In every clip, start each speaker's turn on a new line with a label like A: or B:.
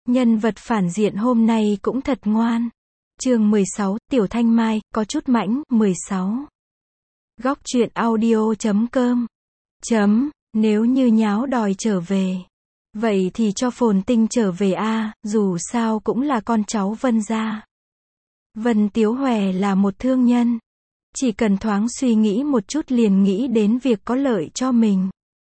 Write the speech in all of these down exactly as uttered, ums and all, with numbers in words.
A: Nhân vật phản diện hôm nay cũng thật ngoan. Chương mười sáu, Tiểu Thanh Mai, có chút mãnh, mười sáu. Góc truyện audio chấm com. Chấm, nếu như nháo đòi trở về. Vậy thì cho Phồn Tinh trở về a, dù sao cũng là con cháu Vân gia. Vân Tiếu Hòe là một thương nhân. Chỉ cần thoáng suy nghĩ một chút liền nghĩ đến việc có lợi cho mình.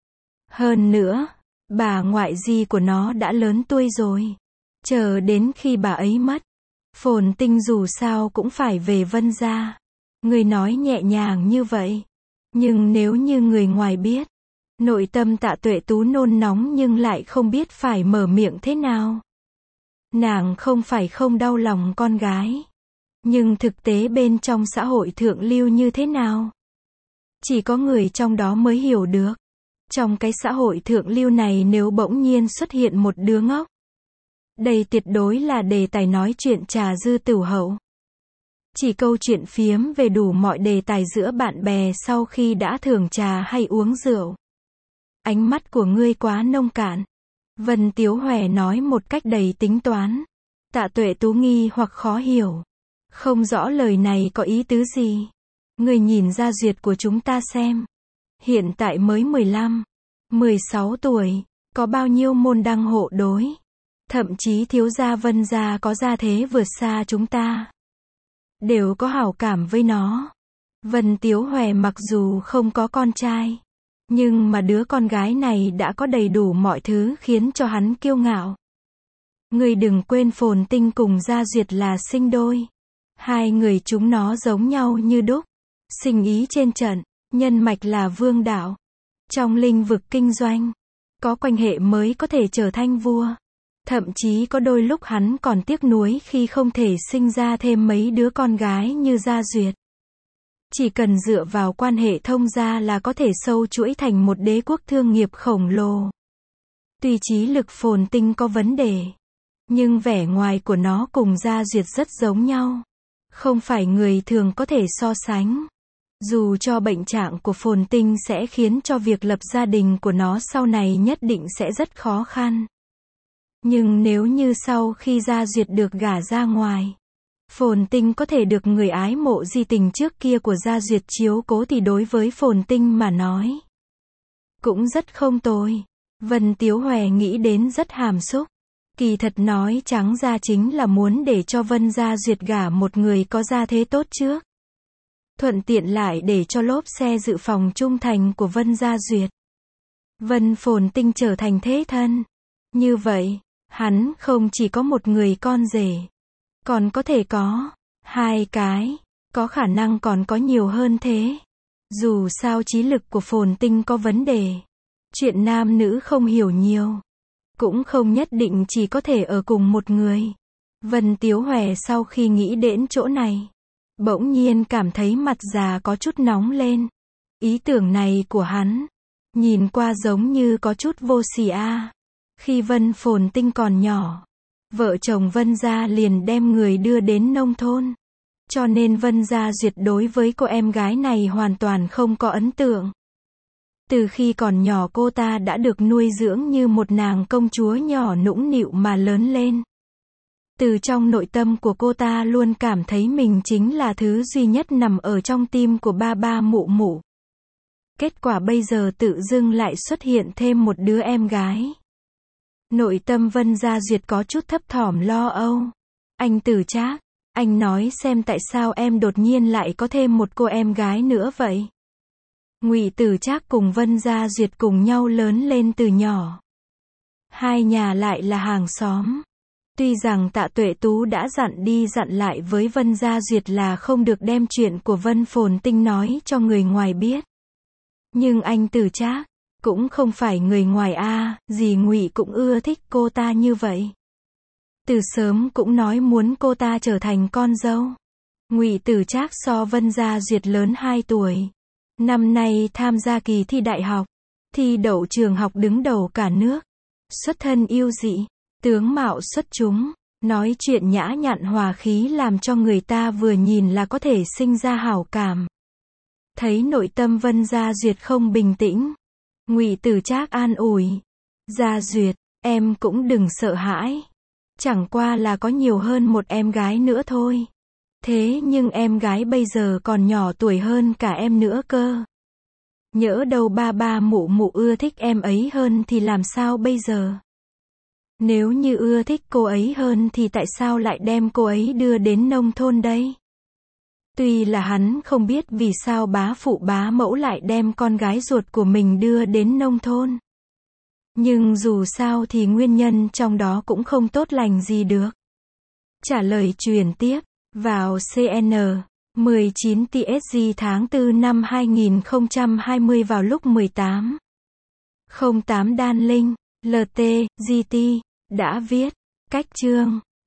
A: Hơn nữa, bà ngoại di của nó đã lớn tuổi rồi. Chờ đến khi bà ấy mất, Phồn Tinh dù sao cũng phải về Vân gia. Người nói nhẹ nhàng như vậy. Nhưng nếu như người ngoài biết, nội tâm Tạ Tuệ Tú nôn nóng nhưng lại không biết phải mở miệng thế nào. Nàng không phải không đau lòng con gái. Nhưng thực tế bên trong xã hội thượng lưu như thế nào? Chỉ có người trong đó mới hiểu được. Trong cái xã hội thượng lưu này nếu bỗng nhiên xuất hiện một đứa ngốc, đây tuyệt đối là đề tài nói chuyện trà dư tửu hậu. Chỉ câu chuyện phiếm về đủ mọi đề tài giữa bạn bè sau khi đã thưởng trà hay uống rượu. Ánh mắt của ngươi quá nông cạn. Vân Tiếu Hòe nói một cách đầy tính toán. Tạ Tuệ Tú nghi hoặc khó hiểu. Không rõ lời này có ý tứ gì. Ngươi nhìn ra duyệt của chúng ta xem. Hiện tại mới mười lăm, mười sáu tuổi, có bao nhiêu môn đăng hộ đối. Thậm chí thiếu gia Vân gia có gia thế vượt xa chúng ta. Đều có hảo cảm với nó. Vân Tiếu Hòe mặc dù không có con trai, nhưng mà đứa con gái này đã có đầy đủ mọi thứ khiến cho hắn kiêu ngạo. Người đừng quên Phồn Tinh cùng Gia Duyệt là sinh đôi. Hai người chúng nó giống nhau như đúc. Sinh ý trên trận, nhân mạch là vương đạo. Trong lĩnh vực kinh doanh, có quan hệ mới có thể trở thành vua. Thậm chí có đôi lúc hắn còn tiếc nuối khi không thể sinh ra thêm mấy đứa con gái như Gia Duyệt. Chỉ cần dựa vào quan hệ thông gia là có thể sâu chuỗi thành một đế quốc thương nghiệp khổng lồ. Tuy trí lực Phồn Tinh có vấn đề, nhưng vẻ ngoài của nó cùng Gia Duyệt rất giống nhau. Không phải người thường có thể so sánh. Dù cho bệnh trạng của Phồn Tinh sẽ khiến cho việc lập gia đình của nó sau này nhất định sẽ rất khó khăn. Nhưng nếu như sau khi Gia Duyệt được gả ra ngoài, Phồn Tinh có thể được người ái mộ di tình trước kia của Gia Duyệt chiếu cố thì đối với Phồn Tinh mà nói, cũng rất không tồi. Vân Tiếu Hòe nghĩ đến rất hàm xúc. Kỳ thật nói trắng ra chính là muốn để cho Vân Gia Duyệt gả một người có gia thế tốt trước. Thuận tiện lại để cho lốp xe dự phòng trung thành của Vân Gia Duyệt. Vân Phồn Tinh trở thành thế thân. Như vậy, hắn không chỉ có một người con rể, còn có thể có hai cái, có khả năng còn có nhiều hơn thế. Dù sao trí lực của Phồn Tinh có vấn đề. Chuyện nam nữ không hiểu nhiều. Cũng không nhất định chỉ có thể ở cùng một người. Vân Tiếu Hòe sau khi nghĩ đến chỗ này, bỗng nhiên cảm thấy mặt già có chút nóng lên. Ý tưởng này của hắn, nhìn qua giống như có chút vô sỉ a. Khi Vân Phồn Tinh còn nhỏ, vợ chồng Vân gia liền đem người đưa đến nông thôn. Cho nên Vân Gia Duyệt đối với cô em gái này hoàn toàn không có ấn tượng. Từ khi còn nhỏ cô ta đã được nuôi dưỡng như một nàng công chúa nhỏ nũng nịu mà lớn lên. Từ trong nội tâm của cô ta luôn cảm thấy mình chính là thứ duy nhất nằm ở trong tim của ba ba mụ mụ. Kết quả bây giờ tự dưng lại xuất hiện thêm một đứa em gái. Nội tâm Vân Gia Duyệt có chút thấp thỏm lo âu. Anh Tử Trác, anh nói xem tại sao em đột nhiên lại có thêm một cô em gái nữa vậy? Ngụy Tử Trác cùng Vân Gia Duyệt cùng nhau lớn lên từ nhỏ. Hai nhà lại là hàng xóm. Tuy rằng Tạ Tuệ Tú đã dặn đi dặn lại với Vân Gia Duyệt là không được đem chuyện của Vân Phồn Tinh nói cho người ngoài biết. Nhưng anh Tử Trác cũng không phải người ngoài a, dì Ngụy cũng ưa thích cô ta như vậy. Từ sớm cũng nói muốn cô ta trở thành con dâu. Ngụy Tử Trác so Vân Gia Duyệt lớn hai tuổi. Năm nay tham gia kỳ thi đại học, thi đậu trường học đứng đầu cả nước. Xuất thân yêu dị, tướng mạo xuất chúng, nói chuyện nhã nhặn hòa khí làm cho người ta vừa nhìn là có thể sinh ra hảo cảm. Thấy nội tâm Vân Gia Duyệt không bình tĩnh, Ngụy Tử Trác an ủi. Gia Duyệt, em cũng đừng sợ hãi. Chẳng qua là có nhiều hơn một em gái nữa thôi. Thế nhưng em gái bây giờ còn nhỏ tuổi hơn cả em nữa cơ. Nhỡ đâu ba ba mụ mụ ưa thích em ấy hơn thì làm sao bây giờ? Nếu như ưa thích cô ấy hơn thì tại sao lại đem cô ấy đưa đến nông thôn đây? Tuy là hắn không biết vì sao bá phụ bá mẫu lại đem con gái ruột của mình đưa đến nông thôn. Nhưng dù sao thì nguyên nhân trong đó cũng không tốt lành gì được. Trả lời truyền tiếp, vào xê en mười chín tê ét giê tháng tư năm hai nghìn không trăm hai mươi vào lúc mười tám giờ không tám Đan Linh, lờ tê, giê tê, đã viết, cách chương.